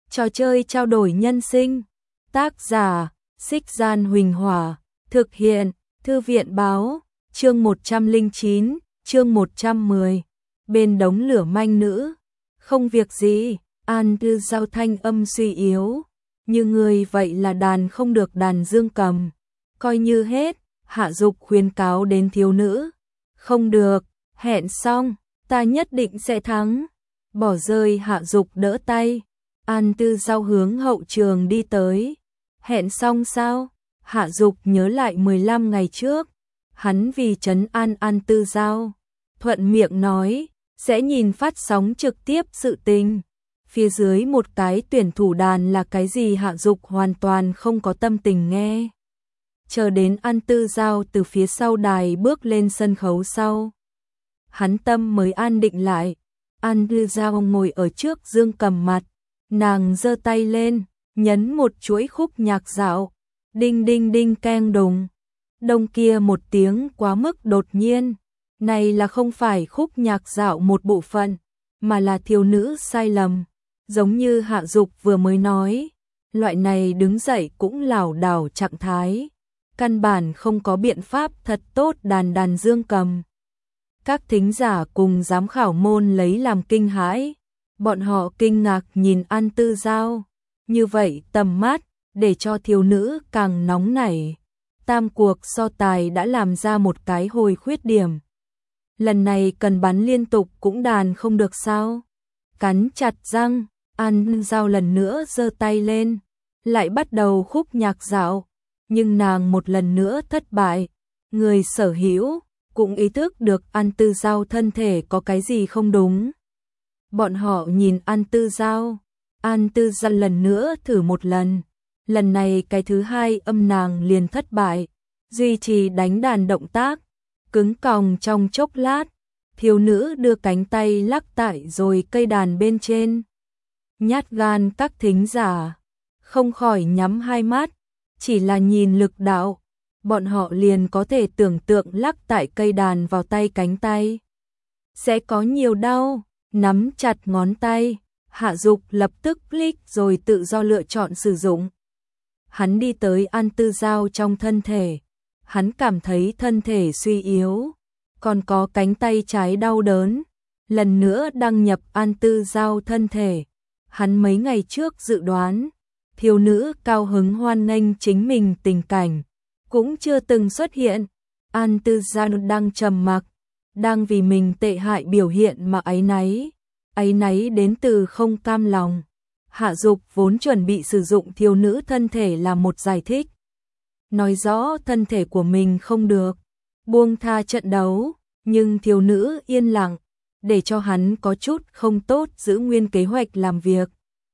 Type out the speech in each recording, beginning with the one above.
Trò chơi trao đổi nhân sinh. Tác giả, Xích Gian Huỳnh Hỏa. Thực hiện, Thư viện Báo. Chương 109, chương 110. Bên đống lửa manh nữ. Không việc gì, An Tư Giao thanh âm suy yếu. Như người vậy là đàn không được đàn dương cầm. Coi như hết, Hạ Dục khuyên cáo đến thiếu nữ. Không được, hẹn xong, ta nhất định sẽ thắng. Bỏ rơi Hạ Dục đỡ tay. An Tư Giao hướng hậu trường đi tới. Hẹn xong sao? Hạ Dục nhớ lại 15 ngày trước. Hắn vì trấn an An Tư Giao, thuận miệng nói, sẽ nhìn phát sóng trực tiếp sự tình. Phía dưới một cái tuyển thủ đàn là cái gì Hạ Dục hoàn toàn không có tâm tình nghe. Chờ đến An Tư Giao từ phía sau đài bước lên sân khấu sau. Hắn tâm mới an định lại. An Tư Giao ngồi ở trước dương cầm mặt. Nàng giơ tay lên, nhấn một chuỗi khúc nhạc dạo. Đinh đinh đinh keng đùng. Đông kia một tiếng quá mức đột nhiên. Này là không phải khúc nhạc dạo một bộ phận, mà là thiếu nữ sai lầm. Giống như Hạ Dục vừa mới nói, loại này đứng dậy cũng lảo đảo trạng thái. Căn bản không có biện pháp thật tốt đàn dương cầm. Các thính giả cùng giám khảo môn lấy làm kinh hãi. Bọn họ kinh ngạc nhìn An Tư Giao. Như vậy tầm mắt, để cho thiếu nữ càng nóng nảy. Tam cuộc so tài đã làm ra một cái hồi khuyết điểm. Lần này cần bắn liên tục cũng đàn không được sao. Cắn chặt răng, An Tư Giao lần nữa giơ tay lên. Lại bắt đầu khúc nhạc dạo. Nhưng nàng một lần nữa thất bại. Người sở hữu cũng ý thức được An Tư Giao thân thể có cái gì không đúng. Bọn họ nhìn An Tư Giao. An Tư Giao lần nữa thử một lần. Lần này cái thứ hai âm nàng liền thất bại. Duy trì đánh đàn động tác. Cứng còng trong chốc lát. Thiếu nữ đưa cánh tay lắc tại rồi cây đàn bên trên. Nhát gan các thính giả không khỏi nhắm hai mắt. Chỉ là nhìn lực đạo, bọn họ liền có thể tưởng tượng lắc tại cây đàn vào tay cánh tay. Sẽ có nhiều đau, nắm chặt ngón tay, Hạ Dục lập tức click rồi tự do lựa chọn sử dụng. Hắn đi tới An Tư Giao trong thân thể, hắn cảm thấy thân thể suy yếu, còn có cánh tay trái đau đớn. Lần nữa đăng nhập An Tư Giao thân thể, hắn mấy ngày trước dự đoán. Thiếu nữ cao hứng hoan nghênh chính mình tình cảnh, cũng chưa từng xuất hiện. An Tư Giao đang trầm mặc, đang vì mình tệ hại biểu hiện mà áy náy đến từ không cam lòng. Hạ Dục vốn chuẩn bị sử dụng thiếu nữ thân thể làm một giải thích. Nói rõ thân thể của mình không được, buông tha trận đấu, nhưng thiếu nữ yên lặng, để cho hắn có chút không tốt giữ nguyên kế hoạch làm việc.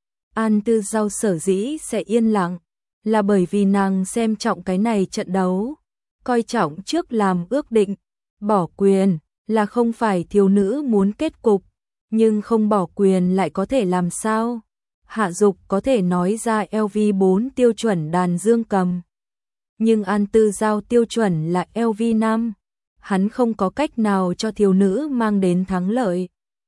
An Tư Giao sở dĩ sẽ yên lặng, là bởi vì nàng xem trọng cái này trận đấu, coi trọng trước làm ước định, bỏ quyền là không phải thiếu nữ muốn kết cục, nhưng không bỏ quyền lại có thể làm sao? Hạ Dục có thể nói ra LV4 tiêu chuẩn đàn dương cầm, nhưng An Tư Giao tiêu chuẩn là LV5, hắn không có cách nào cho thiếu nữ mang đến thắng lợi.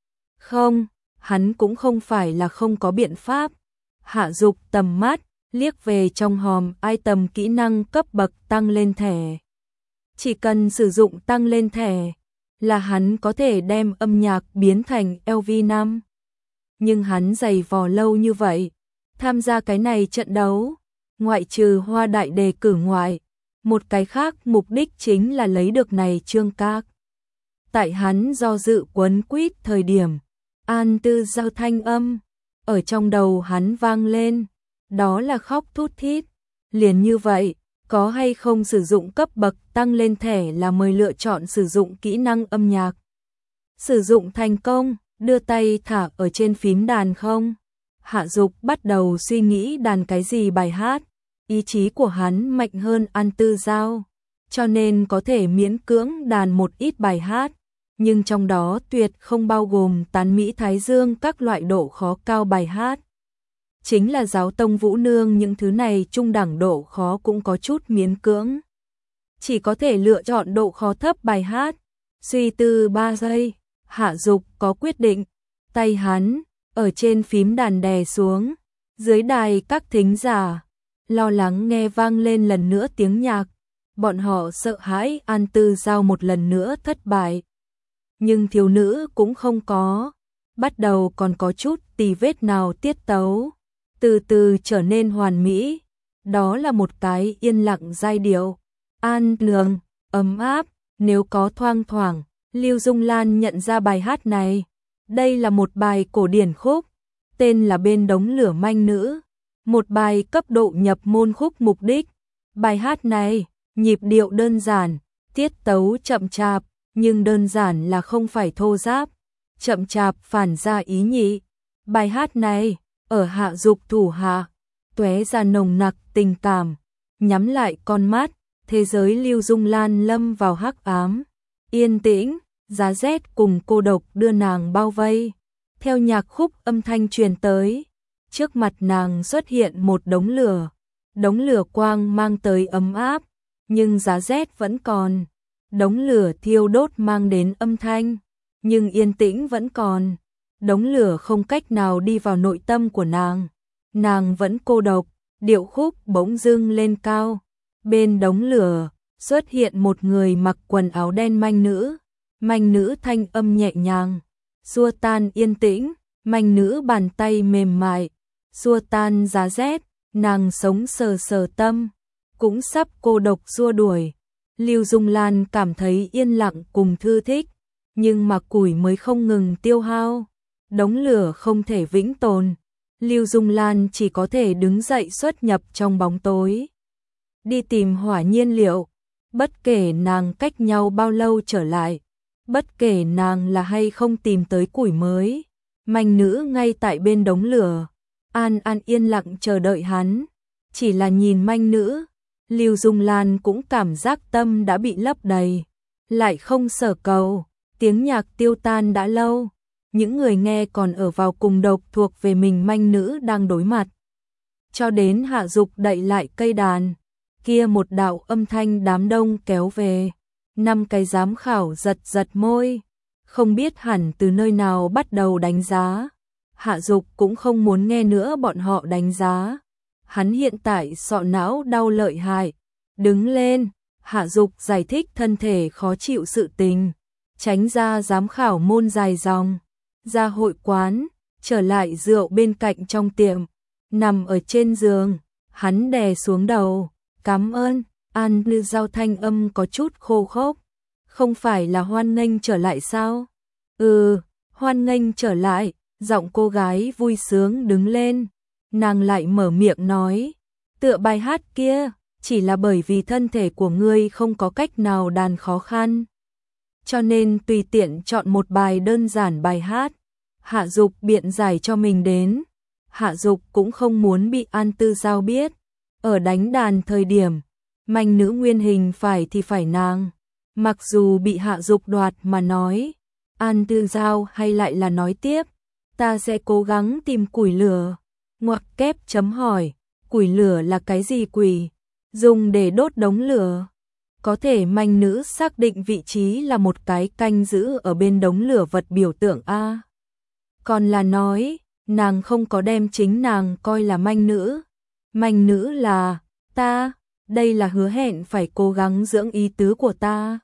Không, hắn cũng không phải là không có biện pháp. Hạ Dục tầm mắt liếc về trong hòm item kỹ năng cấp bậc tăng lên thẻ. Chỉ cần sử dụng tăng lên thẻ là hắn có thể đem âm nhạc biến thành LV5. Nhưng hắn giày vò lâu như vậy, tham gia cái này trận đấu, ngoại trừ Hoa Đại đề cử ngoại, một cái khác mục đích chính là lấy được này chương các. Tại hắn do dự quấn quýt thời điểm, An Tư Giao thanh âm ở trong đầu hắn vang lên, đó là khóc thút thít. Liền như vậy, có hay không sử dụng cấp bậc tăng lên thẻ là mời lựa chọn sử dụng kỹ năng âm nhạc. Sử dụng thành công, đưa tay thả ở trên phím đàn không? Hạ Dục bắt đầu suy nghĩ đàn cái gì bài hát. Ý chí của hắn mạnh hơn An Tư Giao, cho nên có thể miễn cưỡng đàn một ít bài hát. Nhưng trong đó tuyệt không bao gồm tán Mỹ Thái Dương các loại độ khó cao bài hát. Chính là Giáo Tông Vũ Nương những thứ này trung đẳng độ khó cũng có chút miễn cưỡng. Chỉ có thể lựa chọn độ khó thấp bài hát. Suy tư 3 giây, Hạ Dục có quyết định. Tay hắn ở trên phím đàn đè xuống, Dưới đài các thính giả lo lắng nghe vang lên lần nữa tiếng nhạc, bọn họ sợ hãi An Tư Giao một lần nữa thất bại. Nhưng thiếu nữ cũng không có, bắt đầu còn có chút tì vết nào tiết tấu, từ từ trở nên hoàn mỹ, đó là một cái yên lặng giai điệu, an lường, ấm áp, nếu có thoang thoảng, Lưu Dung Lan nhận ra bài hát này, đây là một bài cổ điển khúc, tên là Bên đống lửa manh nữ, một bài cấp độ nhập môn khúc mục đích. Bài hát này, nhịp điệu đơn giản, tiết tấu chậm chạp, nhưng đơn giản là không phải thô ráp, chậm chạp phản ra ý nhị. Bài hát này, ở Hạ Dục thủ hạ, tóe ra nồng nặc tình cảm, nhắm lại con mắt, thế giới Lưu Dung Lan lâm vào hắc ám, yên tĩnh, giá rét cùng cô độc đưa nàng bao vây. Theo nhạc khúc âm thanh truyền tới, trước mặt nàng xuất hiện một đống lửa quang mang tới ấm áp, nhưng giá rét vẫn còn, đống lửa thiêu đốt mang đến âm thanh, nhưng yên tĩnh vẫn còn, đống lửa không cách nào đi vào nội tâm của nàng vẫn cô độc, điệu khúc bỗng dưng lên cao, bên đống lửa xuất hiện một người mặc quần áo đen manh nữ thanh âm nhẹ nhàng, xua tan yên tĩnh, manh nữ bàn tay mềm mại, xua tan giá rét, nàng sống sờ sờ tâm, cũng sắp cô độc xua đuổi. Lưu Dung Lan cảm thấy yên lặng cùng thư thích, nhưng mà củi mới không ngừng tiêu hao, đống lửa không thể vĩnh tồn. Lưu Dung Lan chỉ có thể đứng dậy xuất nhập trong bóng tối, đi tìm hỏa nhiên liệu, bất kể nàng cách nhau bao lâu trở lại, bất kể nàng là hay không tìm tới củi mới, manh nữ ngay tại bên đống lửa, an yên lặng chờ đợi hắn, chỉ là nhìn manh nữ, Lưu Dung Lan cũng cảm giác tâm đã bị lấp đầy, lại không sở cầu, tiếng nhạc tiêu tan đã lâu, những người nghe còn ở vào cùng độc thuộc về mình manh nữ đang đối mặt. Cho đến Hạ Dục đậy lại cây đàn, kia một đạo âm thanh đám đông kéo về, 5 cái giám khảo giật môi, không biết hẳn từ nơi nào bắt đầu đánh giá. Hạ Dục cũng không muốn nghe nữa bọn họ đánh giá. Hắn hiện tại sọ não đau lợi hại. Đứng lên, Hạ Dục giải thích thân thể khó chịu sự tình, tránh ra giám khảo môn dài dòng, ra hội quán, trở lại rượu bên cạnh trong tiệm, nằm ở trên giường, hắn đè xuống đầu, cảm ơn, An Tư Giao thanh âm có chút khô khốc, không phải là hoan nghênh trở lại sao? Hoan nghênh trở lại, giọng cô gái vui sướng đứng lên, nàng lại mở miệng nói, tựa bài hát kia, chỉ là bởi vì thân thể của ngươi không có cách nào đàn khó khăn, cho nên tùy tiện chọn một bài đơn giản bài hát. Hạ Dục biện giải cho mình đến, Hạ Dục cũng không muốn bị An Tư Giao biết, ở đánh đàn thời điểm, manh nữ nguyên hình phải thì phải nàng, mặc dù bị Hạ Dục đoạt mà nói, An Tư Giao hay lại là nói tiếp, ta sẽ cố gắng tìm củi lửa, ngoặc kép chấm hỏi, củi lửa là cái gì quỷ, dùng để đốt đống lửa. Có thể manh nữ xác định vị trí là một cái canh giữ ở bên đống lửa vật biểu tượng A. Còn là nói, nàng không có đem chính nàng coi là manh nữ là ta, đây là hứa hẹn phải cố gắng dưỡng ý tứ của ta.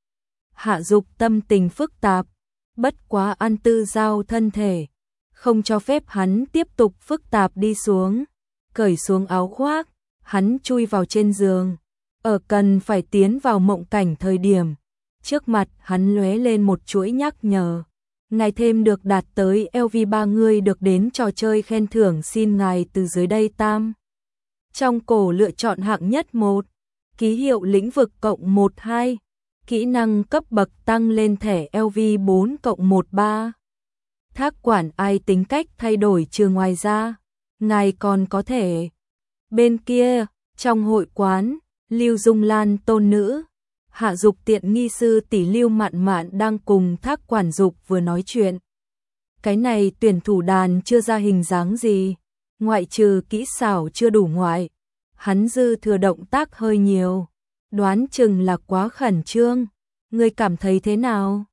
Hạ Dục tâm tình phức tạp, bất quá An Tư Giao thân thể, không cho phép hắn tiếp tục phức tạp đi xuống, cởi xuống áo khoác, hắn chui vào trên giường, ở cần phải tiến vào mộng cảnh thời điểm, trước mặt hắn lóe lên một chuỗi nhắc nhở. Ngài thêm được đạt tới LV3 người được đến trò chơi khen thưởng, xin ngài từ dưới đây tam. Trong cổ lựa chọn hạng nhất 1, ký hiệu lĩnh vực cộng 12, kỹ năng cấp bậc tăng lên thẻ LV4 cộng 13. Thác quản ai tính cách thay đổi trừ ngoài ra, ngài còn có thể. Bên kia, trong hội quán, Lưu Dung Lan tôn nữ, Hạ Dục tiện nghi sư tỷ Lưu Mạn Mạn đang cùng Thác quản Dục vừa nói chuyện. Cái này tuyển thủ đàn chưa ra hình dáng gì, ngoại trừ kỹ xảo chưa đủ ngoại, hắn dư thừa động tác hơi nhiều, đoán chừng là quá khẩn trương, ngươi cảm thấy thế nào?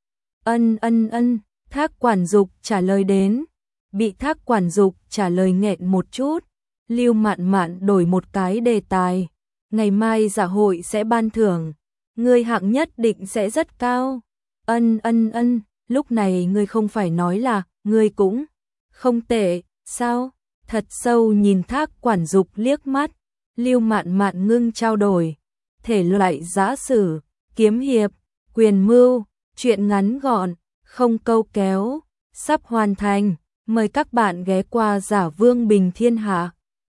Thác quản Dục trả lời đến, bị Thác quản Dục trả lời nghẹn một chút, Lưu Mạn Mạn đổi một cái đề tài. Ngày mai dạ hội sẽ ban thưởng, ngươi hạng nhất định sẽ rất cao. Ân, lúc này ngươi không phải nói là ngươi cũng không tệ, sao? Thật sâu nhìn Thác Quản Dục liếc mắt, Lưu Mạn Mạn ngưng trao đổi. Thể loại giã sử, kiếm hiệp, quyền mưu, truyện ngắn gọn, không câu kéo, sắp hoàn thành. Mời các bạn ghé qua Giả Vương Bình Thiên Hạ.